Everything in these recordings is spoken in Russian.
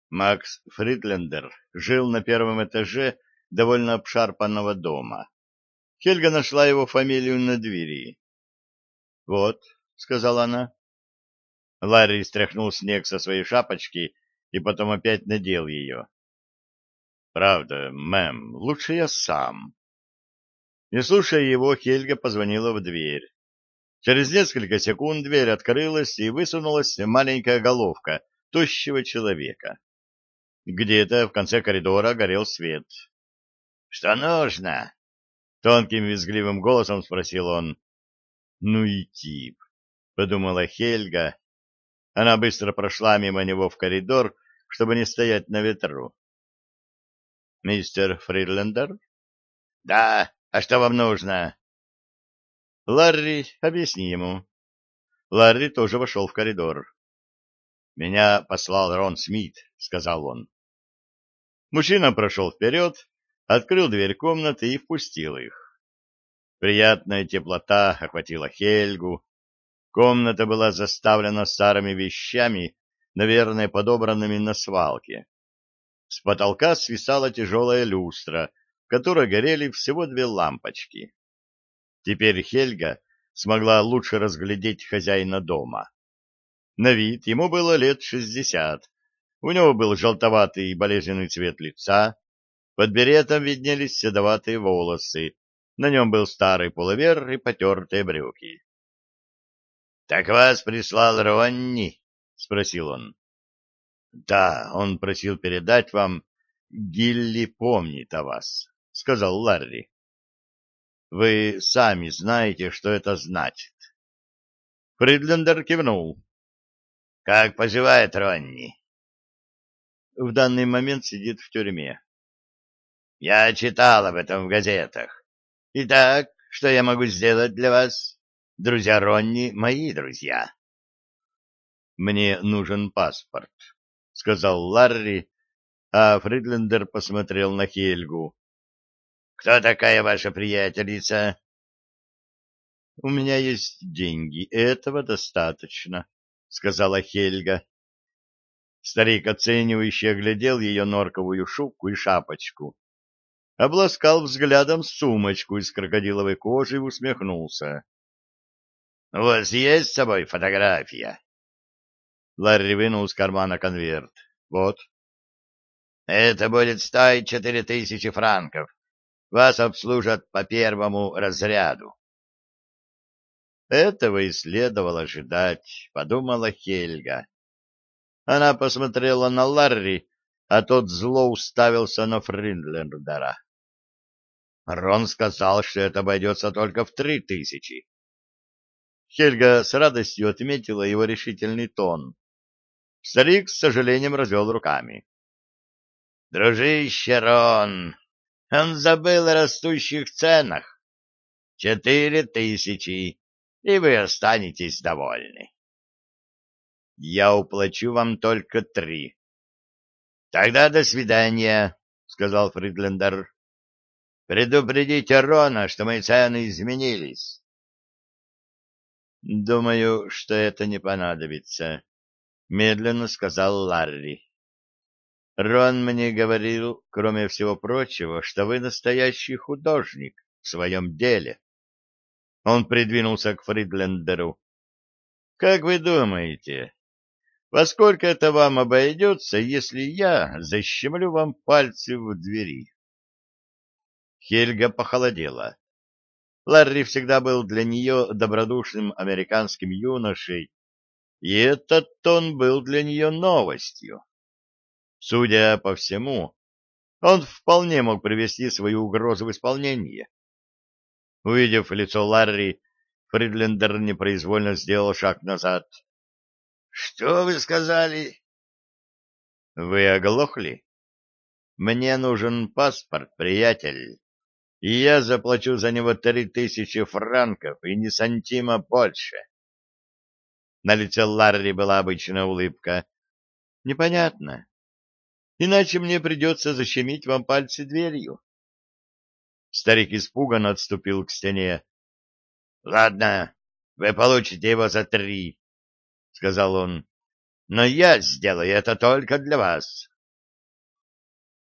Макс Фридлендер жил на первом этаже довольно обшарпанного дома. Хельга нашла его фамилию на двери. «Вот», — сказала она. Ларри стряхнул снег со своей шапочки и потом опять надел ее. «Правда, мэм, лучше я сам». Не слушая его, Хельга позвонила в дверь. Через несколько секунд дверь открылась, и высунулась маленькая головка тощего человека. Где-то в конце коридора горел свет. «Что нужно?» — тонким визгливым голосом спросил он. «Ну и тип», — подумала Хельга. Она быстро прошла мимо него в коридор, чтобы не стоять на ветру. «Мистер Фридлендер?» «Да, а что вам нужно?» «Ларри, объясни ему». Ларри тоже вошел в коридор. «Меня послал Рон Смит», — сказал он. Мужчина прошел вперед, открыл дверь комнаты и впустил их. Приятная теплота охватила Хельгу. Комната была заставлена старыми вещами, наверное, подобранными на свалке. С потолка свисала тяжелая люстра, в которой горели всего две лампочки. Теперь Хельга смогла лучше разглядеть хозяина дома. На вид ему было лет 60. У него был желтоватый и болезненный цвет лица, под беретом виднелись седоватые волосы, на нем был старый пуловер и потертые брюки. — Так вас прислал Ронни? — спросил он. — Да, он просил передать вам, Гилли помнит о вас, — сказал Ларри. — Вы сами знаете, что это значит. Фридлендер кивнул. — Как поживает Ронни? — В данный момент сидит в тюрьме. — Я читал об этом в газетах. Итак, что я могу сделать для вас? Друзья Ронни — мои друзья. — Мне нужен паспорт, — сказал Ларри, а Фридлендер посмотрел на Хельгу. — Кто такая ваша приятельница? — У меня есть деньги, этого достаточно, — сказала Хельга. Старик оценивающе оглядел ее норковую шубку и шапочку, обласкал взглядом сумочку из крокодиловой кожи и усмехнулся. — У вас есть с собой фотография? Ларри вынул из кармана конверт. — Вот. — Это будет стоить 4000 франков. Вас обслужат по первому разряду. Этого и следовало ожидать, подумала Хельга. Она посмотрела на Ларри, а тот зло уставился на Фриндлендера. Рон сказал, что это обойдется только в 3000. Хельга с радостью отметила его решительный тон. Старик с сожалением развел руками. — Дружище Рон, он забыл о растущих ценах. 4000, и вы останетесь довольны. — Я уплачу вам только 3. — Тогда до свидания, — сказал Фридлендер. — Предупредите Рона, что мои цены изменились. — Думаю, что это не понадобится, — медленно сказал Ларри. — Рон мне говорил, кроме всего прочего, что вы настоящий художник в своем деле. Он придвинулся к Фридлендеру. — Как вы думаете, во сколько это вам обойдется, если я защемлю вам пальцы в двери? Хельга похолодела. Ларри всегда был для нее добродушным американским юношей, и этот тон был для нее новостью. Судя по всему, он вполне мог привести свою угрозу в исполнение. Увидев лицо Ларри, Фридлендер непроизвольно сделал шаг назад. — Что вы сказали? — Вы оглохли? Мне нужен паспорт, приятель, и я заплачу за него 3000 франков и ни сантима больше. На лице Ларри была обычная улыбка. — Непонятно. Иначе мне придется защемить вам пальцы дверью. Старик испуганно отступил к стене. — Ладно, вы получите его за 3, — сказал он. — Но я сделаю это только для вас.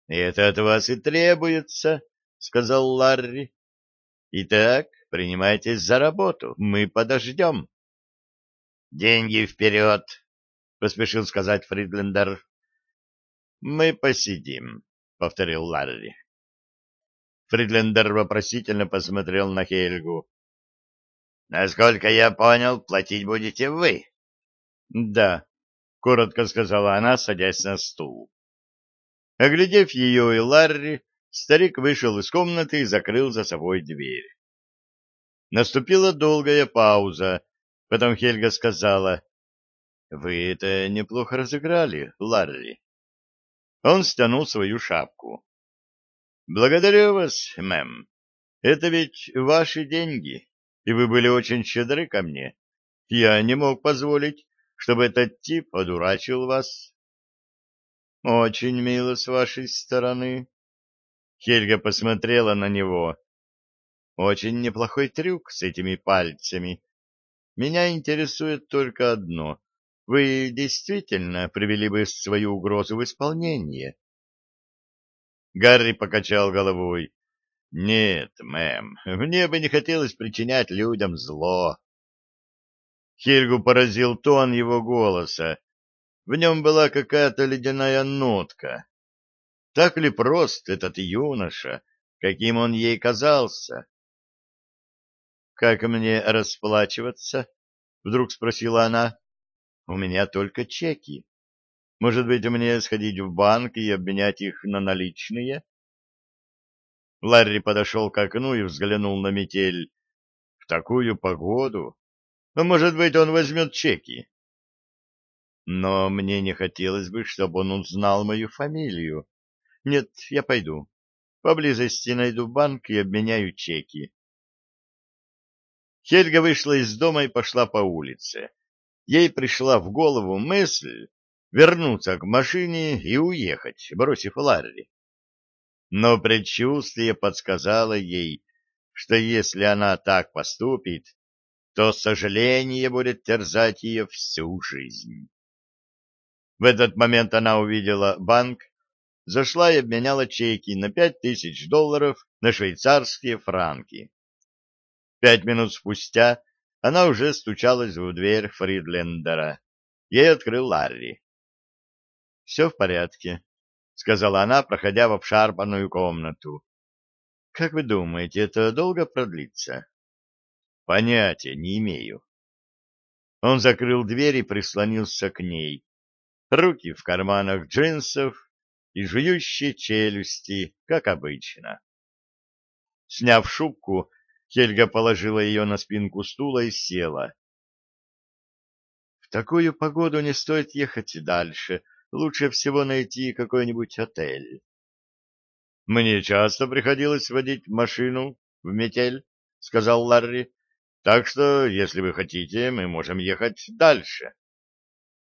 — Это от вас и требуется, — сказал Ларри. — Итак, принимайтесь за работу, мы подождем. — Деньги вперед, — поспешил сказать Фридлендер. — Мы посидим, — повторил Ларри. Фридлендер вопросительно посмотрел на Хельгу. — Насколько я понял, платить будете вы. — Да, — коротко сказала она, садясь на стул. Оглядев ее и Ларри, старик вышел из комнаты и закрыл за собой дверь. Наступила долгая пауза. Потом Хельга сказала: — Вы это неплохо разыграли, Ларри. Он стянул свою шапку. — Благодарю вас, мэм. Это ведь ваши деньги, и вы были очень щедры ко мне. Я не мог позволить, чтобы этот тип одурачил вас. — Очень мило с вашей стороны. Хельга посмотрела на него. — Очень неплохой трюк с этими пальцами. Меня интересует только одно. Вы действительно привели бы свою угрозу в исполнение? Гарри покачал головой. — Нет, мэм, мне бы не хотелось причинять людям зло. Хельгу поразил тон его голоса. В нем была какая-то ледяная нотка. Так ли прост этот юноша, каким он ей казался? — Как мне расплачиваться? — вдруг спросила она. — У меня только чеки. Может быть, мне сходить в банк и обменять их на наличные? Ларри подошел к окну и взглянул на метель. В такую погоду? Ну, может быть, он возьмет чеки. Но мне не хотелось бы, чтобы он узнал мою фамилию. Нет, я пойду. Поблизости найду банк и обменяю чеки. Хельга вышла из дома и пошла по улице. Ей пришла в голову мысль вернуться к машине и уехать, бросив Ларри. Но предчувствие подсказало ей, что если она так поступит, то сожаление будет терзать ее всю жизнь. В этот момент она увидела банк, зашла и обменяла чеки на $5000 на швейцарские франки. 5 минут спустя она уже стучалась в дверь Фридлендера. Ей открыл Ларри. — Все в порядке, — сказала она, проходя в обшарпанную комнату. — Как вы думаете, это долго продлится? — Понятия не имею. Он закрыл дверь и прислонился к ней. Руки в карманах джинсов и жующие челюсти, как обычно. Сняв шубку, Хельга положила ее на спинку стула и села. — В такую погоду не стоит ехать дальше. Лучше всего найти какой-нибудь отель. — Мне часто приходилось водить машину в метель, — сказал Ларри. — Так что, если вы хотите, мы можем ехать дальше.